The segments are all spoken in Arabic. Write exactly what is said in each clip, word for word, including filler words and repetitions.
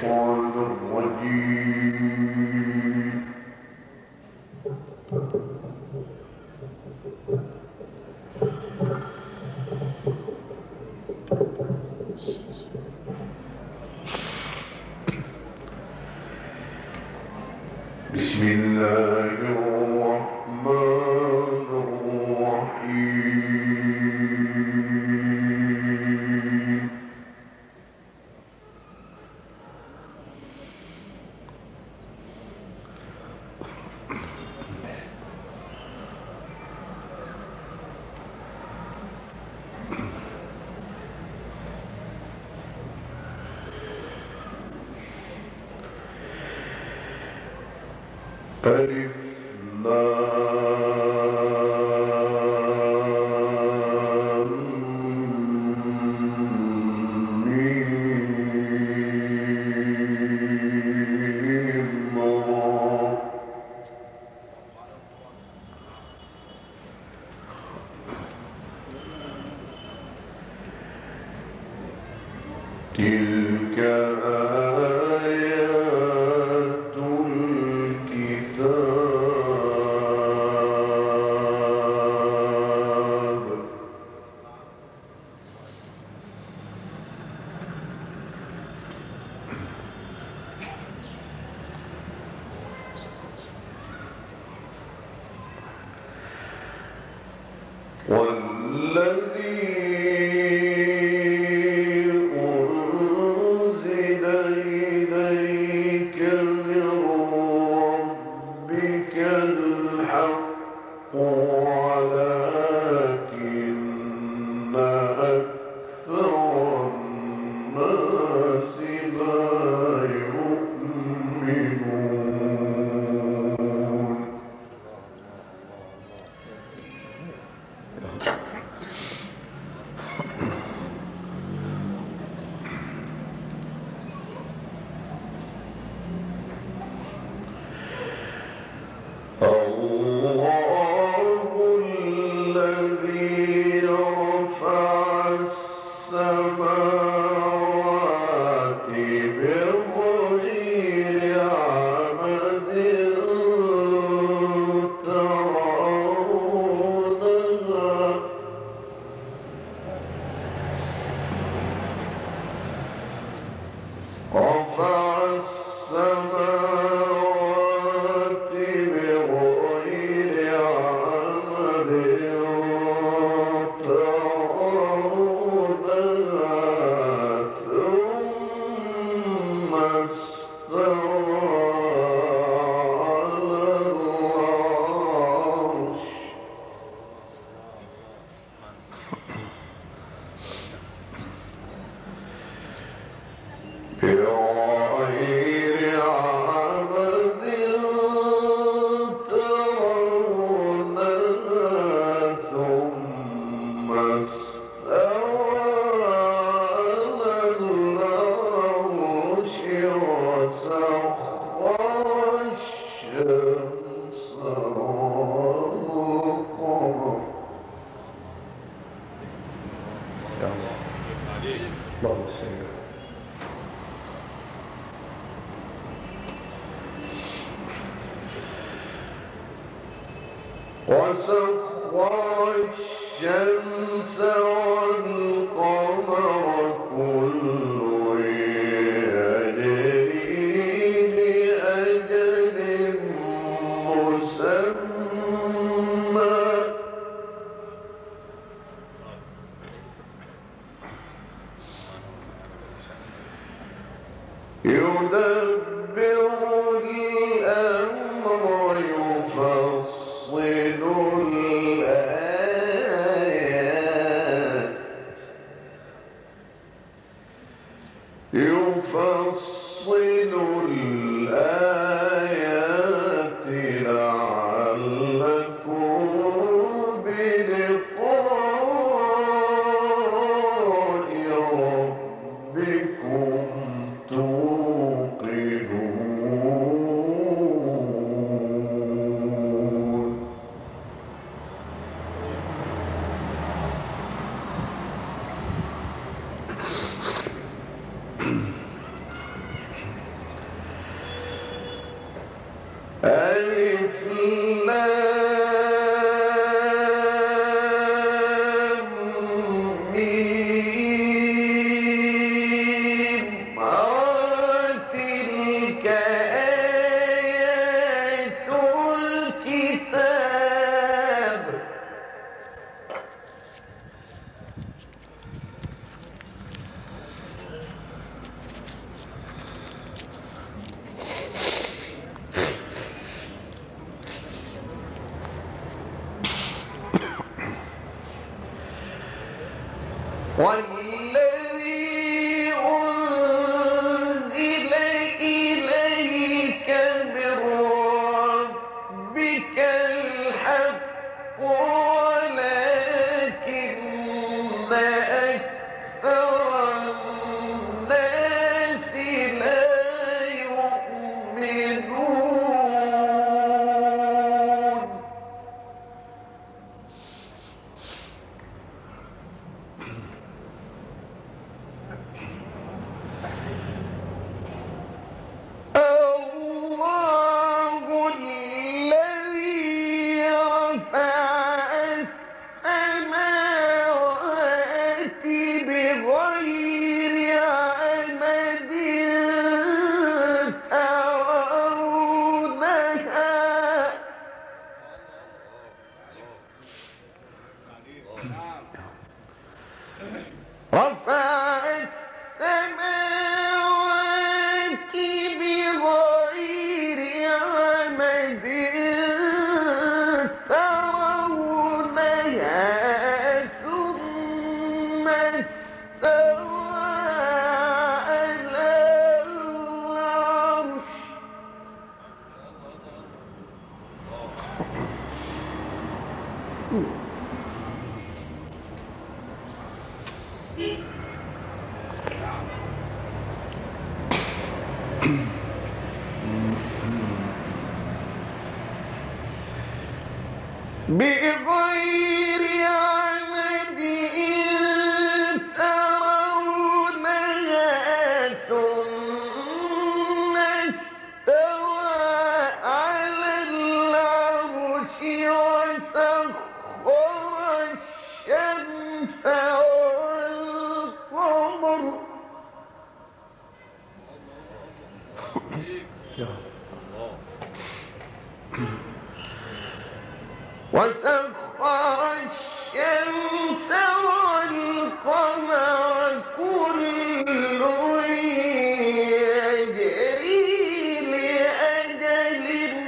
الشيطان الرجيم. بسم الله الرحمن الرحيم. ألف لام ميم را. تلك آيات الكتاب. والذي أنزل إليك من ربك الحق ولكن أكثر الناس لا يؤمنون. الله الذي رفع السماوات بغير عمد ترونها. رفع السماوات بغير عمد ترونها ثم استوى على العرش. بغير عمد ترونها ثم استوى على العرش وسخر الشمس والقمر. يا الله اللهم صل وسخر الشمس والقمر كل يجري لأجل مسمى. يدبر الأمر يفصل الآيات يفصل الآيات لعلكم بلقاء ربكم توقنون. والذي أنزل إليك من ربك الحق ولكن أكثر الناس لا يؤمنون. الله الذي رفع السماوات بغير عمد ترونها رفع السماوات بغير عمد ترونها ثم استوى على العرش. بغير عمد ترونها ثم استوى على العرش وسخر الشمس والقمر وسخر الشمس والقمر كل يجري لأجل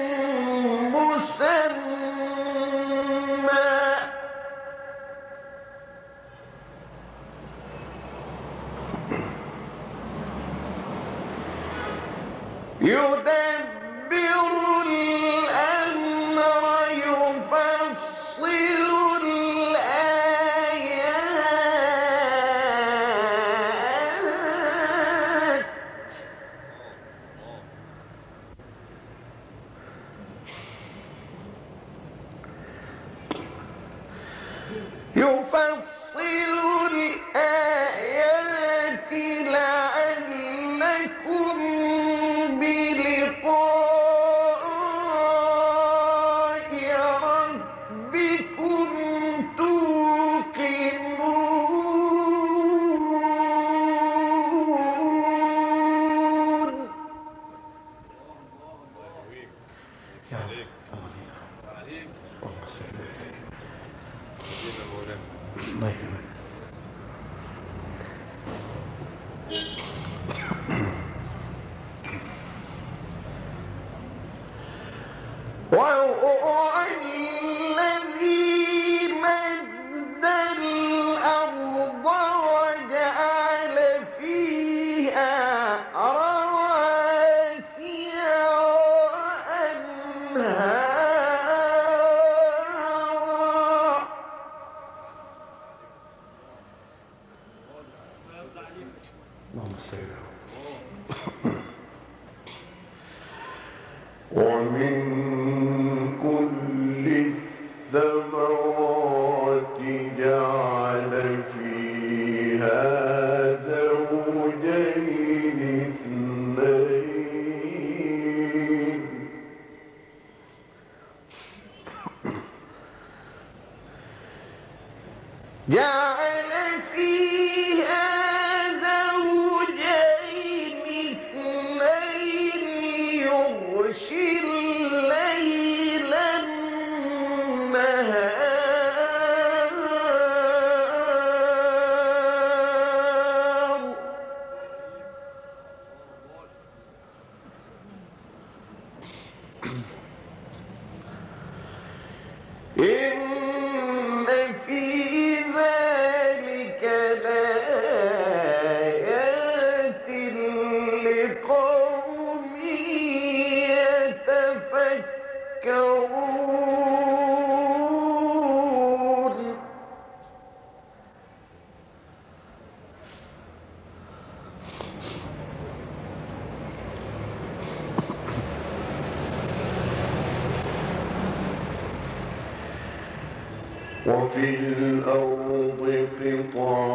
مسمى يدبر الأمر يفصل الآيات يفصل الآيات لعلكم بلقاء ربكم توقنون. يا الله يكرمك. وهو الذي مد الأرض وجعل فيها رواسي وأنهارا اللهم صل على ومن كل الثمرات جعل فيها زوجين اثنين جعل فيها زوجين اثنين يغشي الليل النهار إن في ذلك لآيات وفي الأرض قطع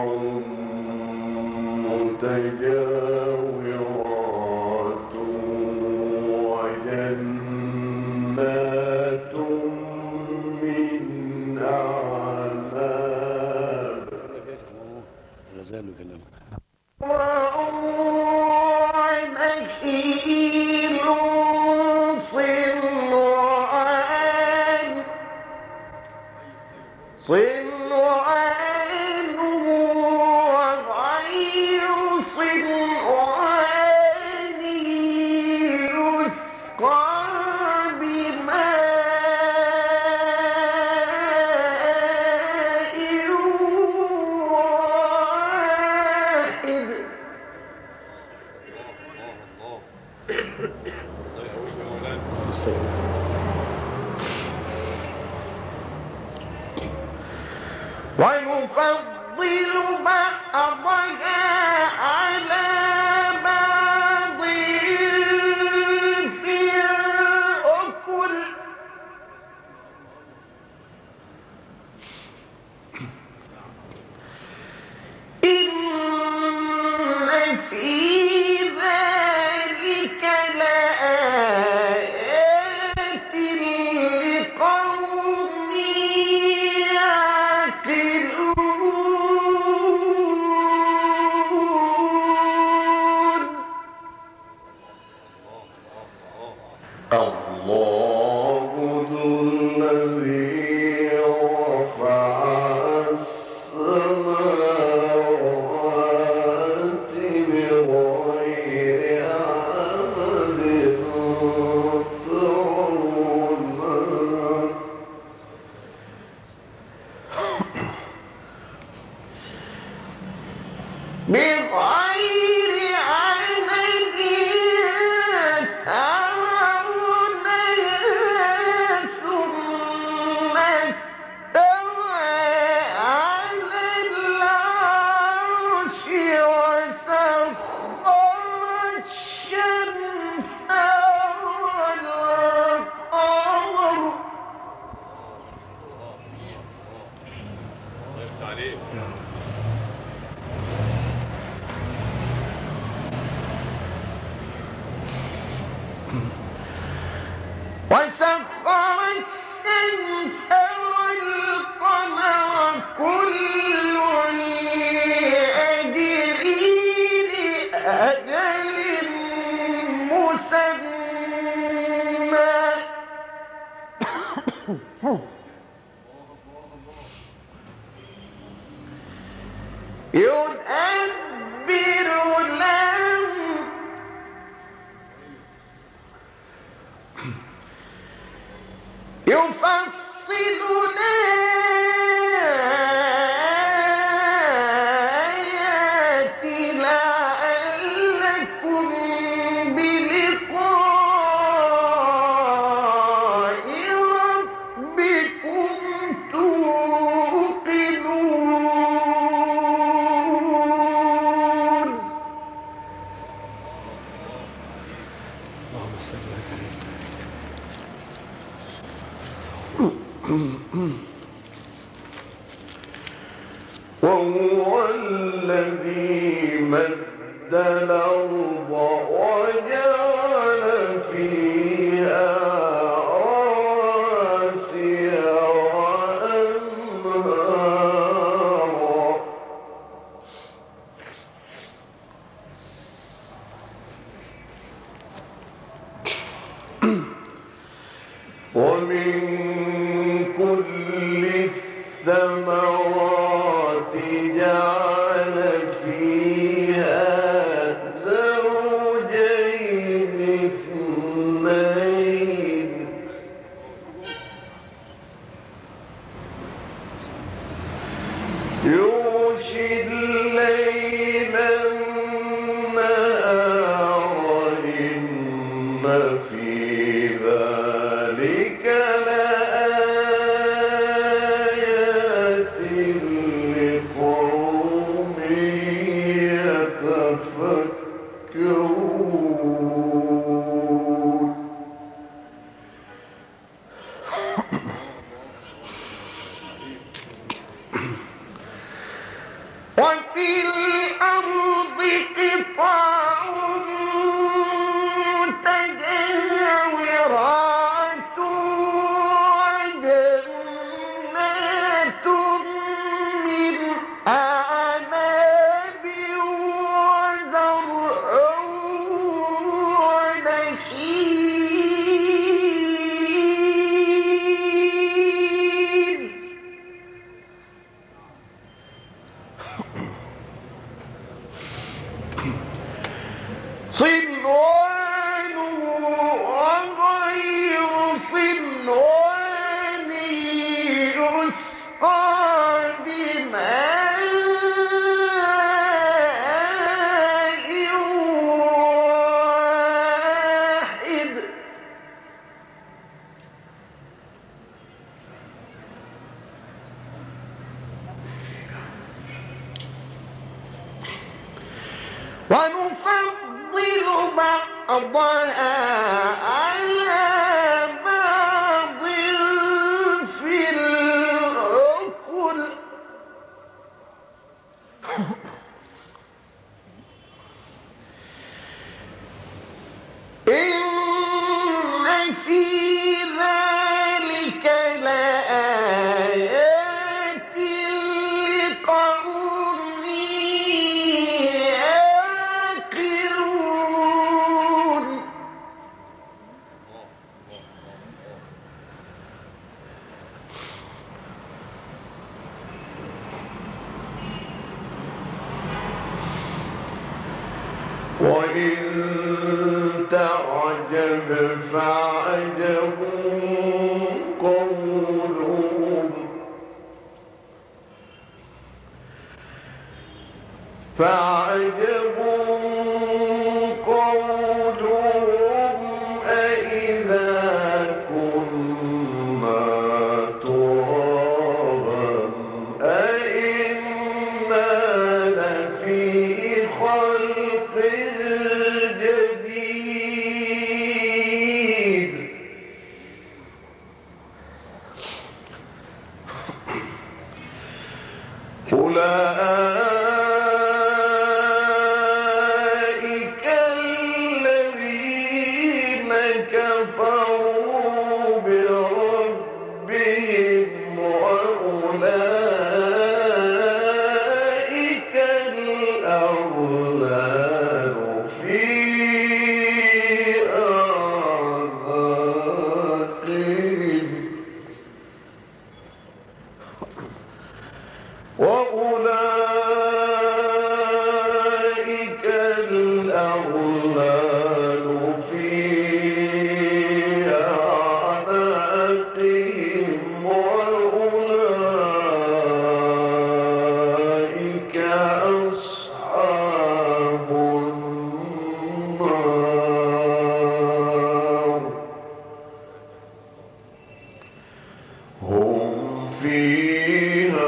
متجاورات وجنات من أعناب ونخيل صنوان صنوان وغير صنوان يسقى بماء واحد ويفضل بعضها على بعض في الأكل إن في ذلك لآيات لقوم يعقلون. الله ذو الذي رفع السماوات بغير عمد ترونها بغير عمد ترونها ثم استوى على العرش وسخر الشمس والقمر وسخر الشمس والقمر كل يجري لأجل مسمى يدبر الأمر يفصل الآيات لعلكم بلقاء ربكم توقنون. اللهم صل على كريم. وهو الذي مد الأرض وجعل فيها رواسي وأنهارا ومن كل الثمرات جعل فيها زوجين اثنين يغشي الليل النهار إن في ذلك لآيات لقوم يتفكرون. وفي الأرض قطع متجاورات وجنات من أعناب وزرع ونخيل صنوان وغير صنوان يسقى بماء واحد ونفضل بعضها على بعض في الأكل إن في ذلك لآيات لقوم يعقلون وإن تعجب فعجب قولهم فعجب قولهم أإذا كنا ترابا أإنا لفي خلق جديد أولئك الذين كفروا بربهم وأولئك الأغلال في أعناقهم وأولئك الأغلال في أعناقهم وأولئك أصحاب النار هم فيها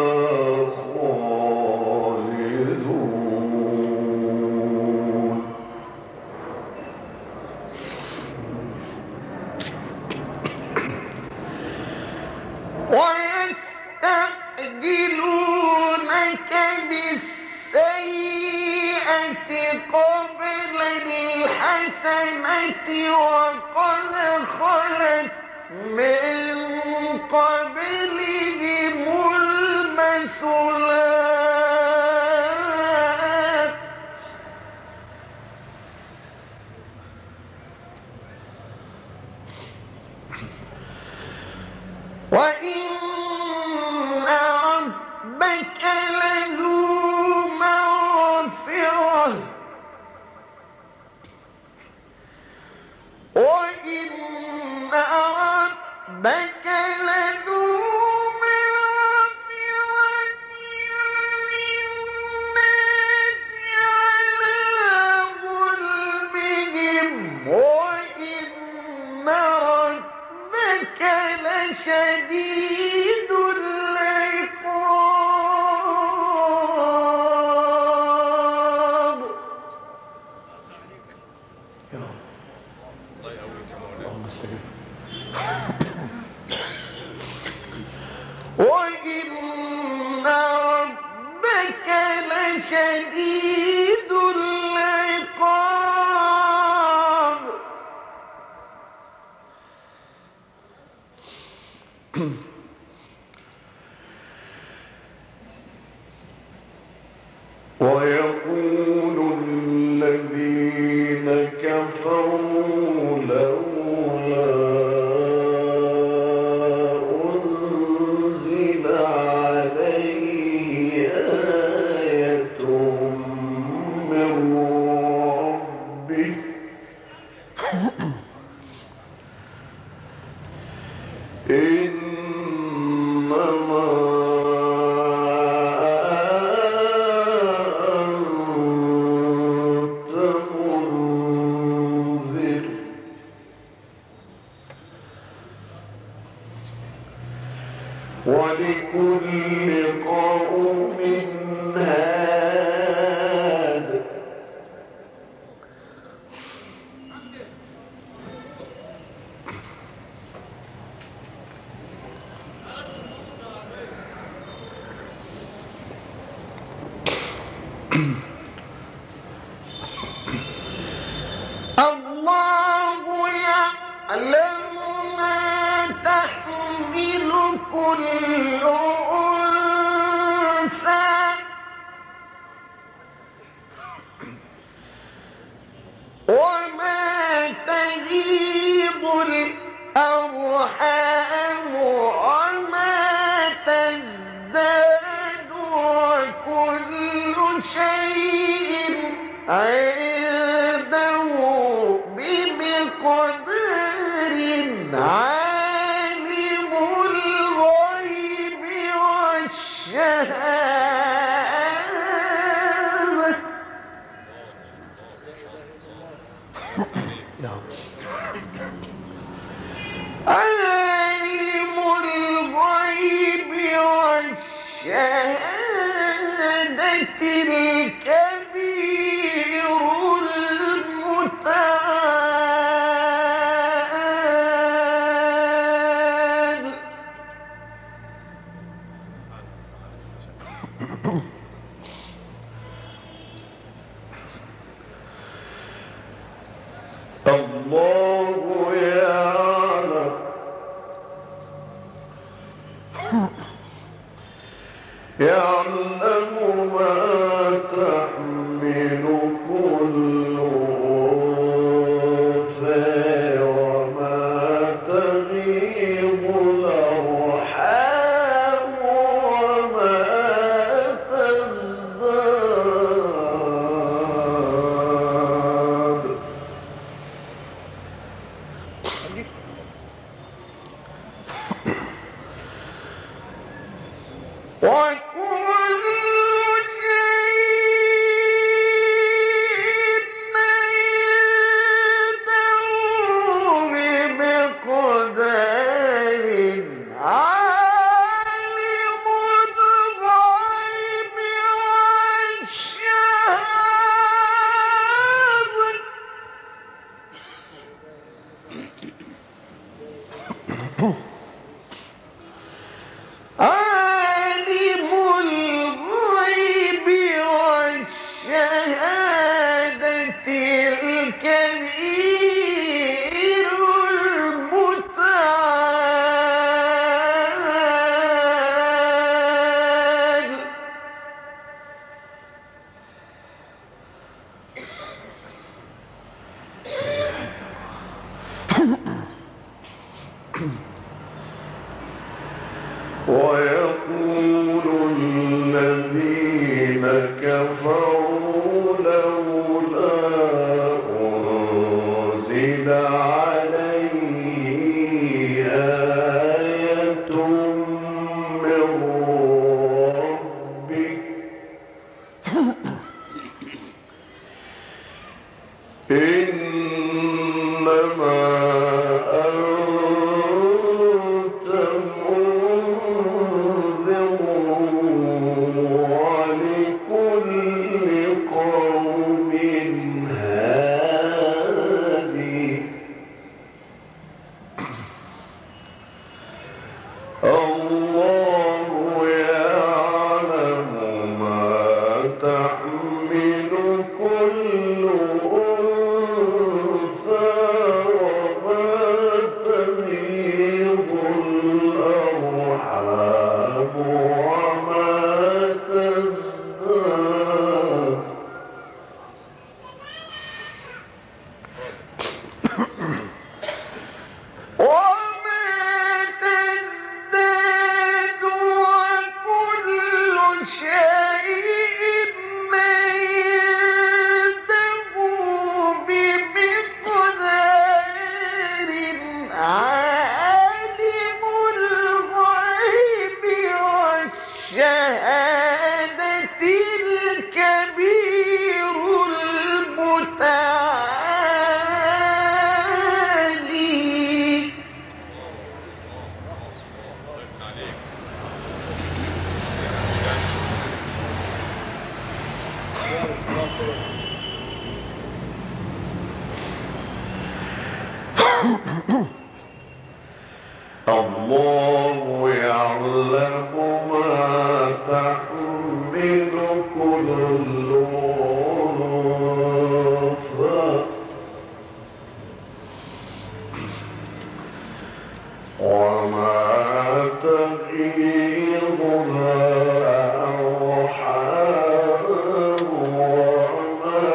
خالدون ويستعجلونك بالسيئة قبل الحسنة وقد خلت من قبلهم المثلات وإن ربك لذو مغفرة وإن ربك لذو مغفرة للناس على ظلمهم وإن ربك لشديد العقاب شديد العقاب ويقول الذين كفروا لولا أنزل عليه آية من ربه إنما ولكل قوم هاد الله يعلم ما تحمل كل أنثى وما تغيض الأرحام وما تزداد وكل شيء عنده بمقدار عالم الغيب والشهادة عالم الغيب والشهادة الكبير المتعال الله يعلم يعلم ما تحمل كل أنثى وما تغيض الأرحام وما تزداد وكل شيء عنده بمقدار عالم الغيب والشهادة عالم الغيب والشهادة الكبير المتعال ويقول الذين كفروا لولا أنزل عليه آية من ربه إنما أنت منذر ولكل قوم هادي الله يعلم ما تحمل الله يعلم ما تحمل كل أنثى وما تغيض الأرحام وما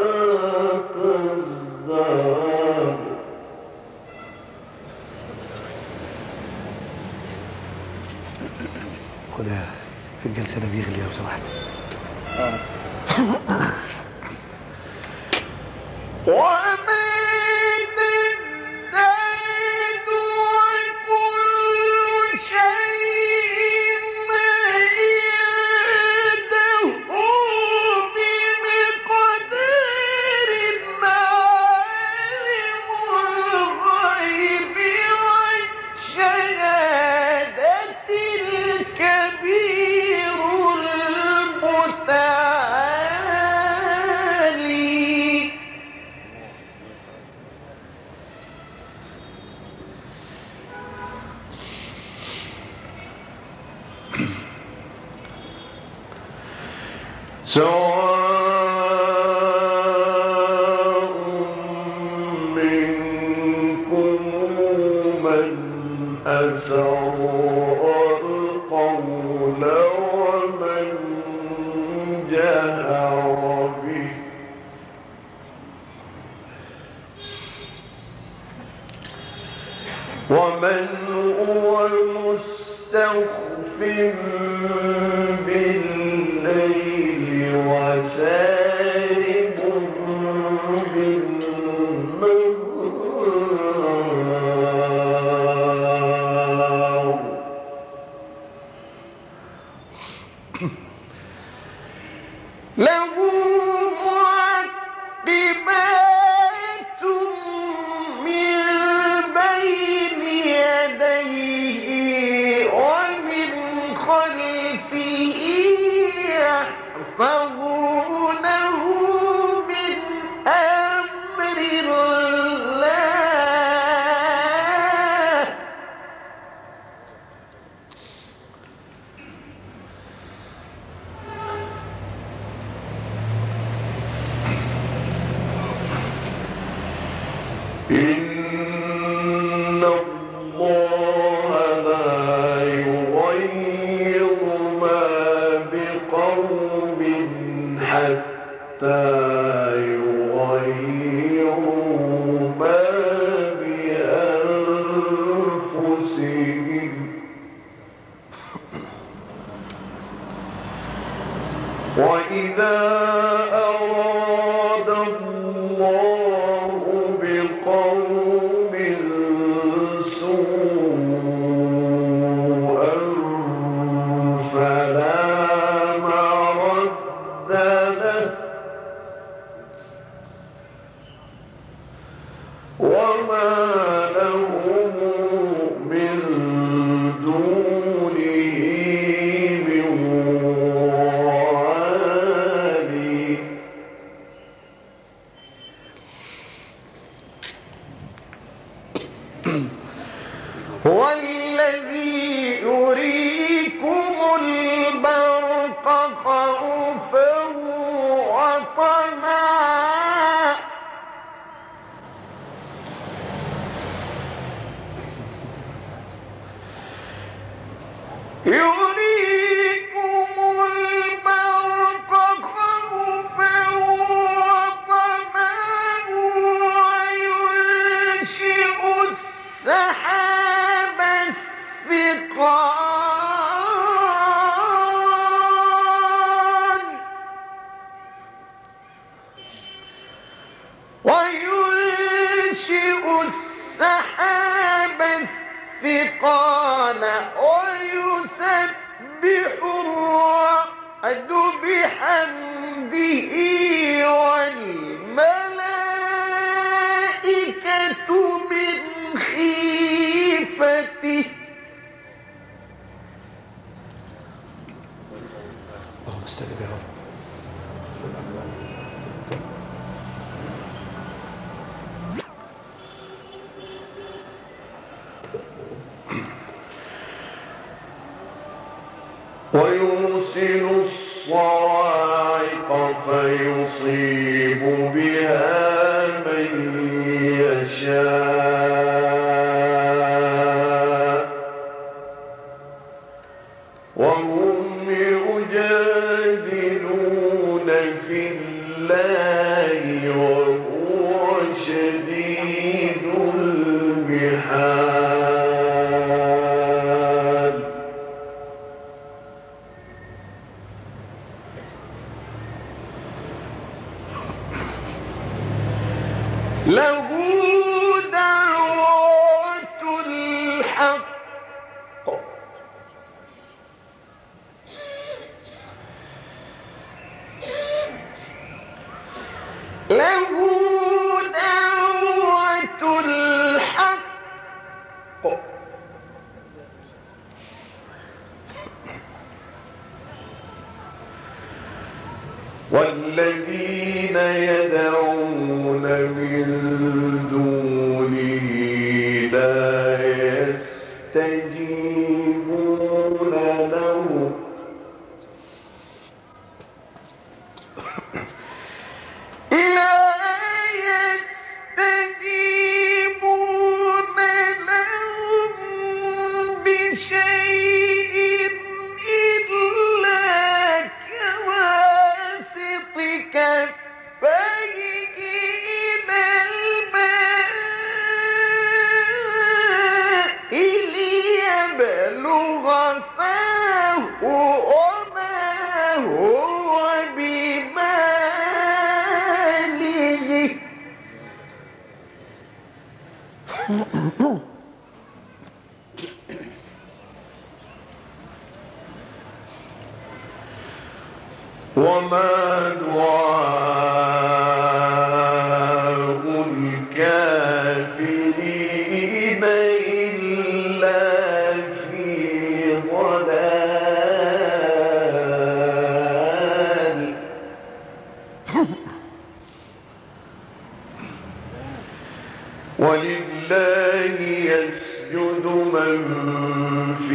تزداد. خدها في الجلسة ده بيغلي لو سمحت. وما تزداد وكل شيء عنده بمقدار. عالم الغيب والشهادة الكبير المتعالي. سواء منكم من أسر القول ومن جهر به ومن هو مستخف بالليل وسارب بالنهار. له معقبات من بين يديه ومن خلفه يحفظونه من أمر الله. إن الله لا يغير ما بقوم حتى يغيروا ما بأنفسهم. وإذا أراد الله بقوم سوءا فلا مرد له وما لهم من دونه من وال. هو الذي يريكم البرق خوفا وطمعا. يريكم البرق خوفا وطمعا وينشئ السحاب الثقال وينشئ السحاب الثقال ويسبح الرعد بحمده والملائكة من خيفته. اللهم استجب يا رب. الصواعق فيصيب بها من يشاء وهم يجادلون في الله وهو شديد المحال. له دعوة الحق له دعوة الحق والذين يدعون من دونه لا يستجيبون له لا يستجيبون لهم بشيء إلا كواسط كفيه إلى الماء ليبلغ فاه وما هو ببالغه وما دعاء الكافرين إلا في ضلال. ولله يسجد من في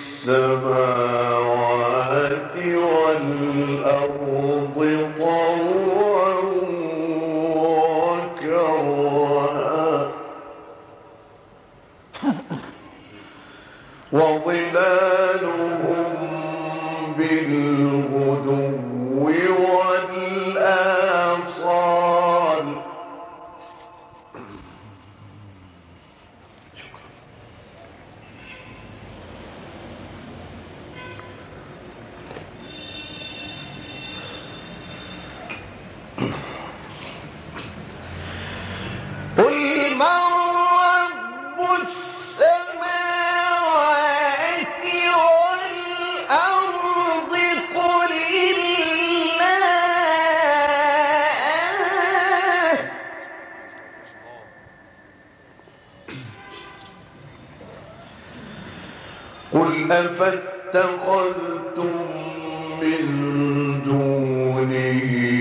السماوات والأرض طوعا وكرها وظلالهم بالغدو والآصال. قل من رب السماوات والأرض قل الله قل أفاتخذتم من دونه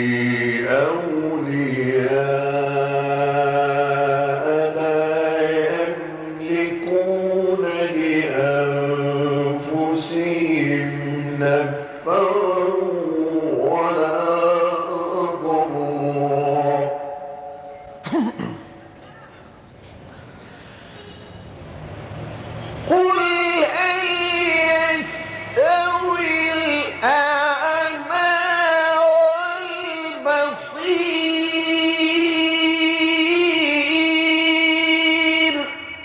أولياء لا يملكون لأنفسهم نفعا ولا ضرا قل هل يستوي الأعمى والبصير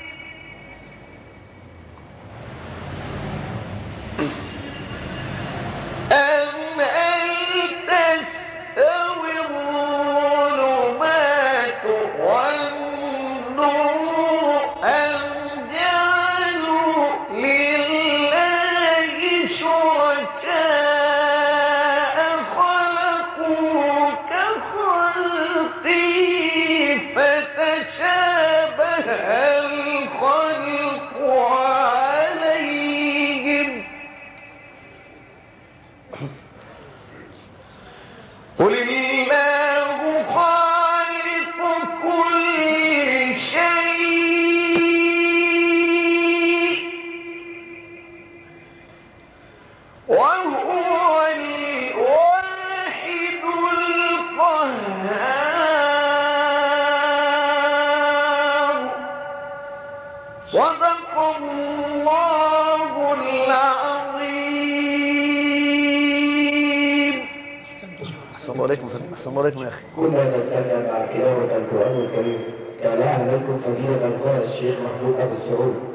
أم هل تستوي الظلمات والنور أم جعلوا لله شركاء خلقوا كخلقه فتشابه الخلق عليهم قل الله خالق كل شيء وهو الواحد الله عليكم يا فندم. أحسن الله عليكم يا أخي. كنا نستمع مع تلاوة القرآن الكريم. تلا عليكم فضيلة القارئ الشيخ محمود أبو السعود.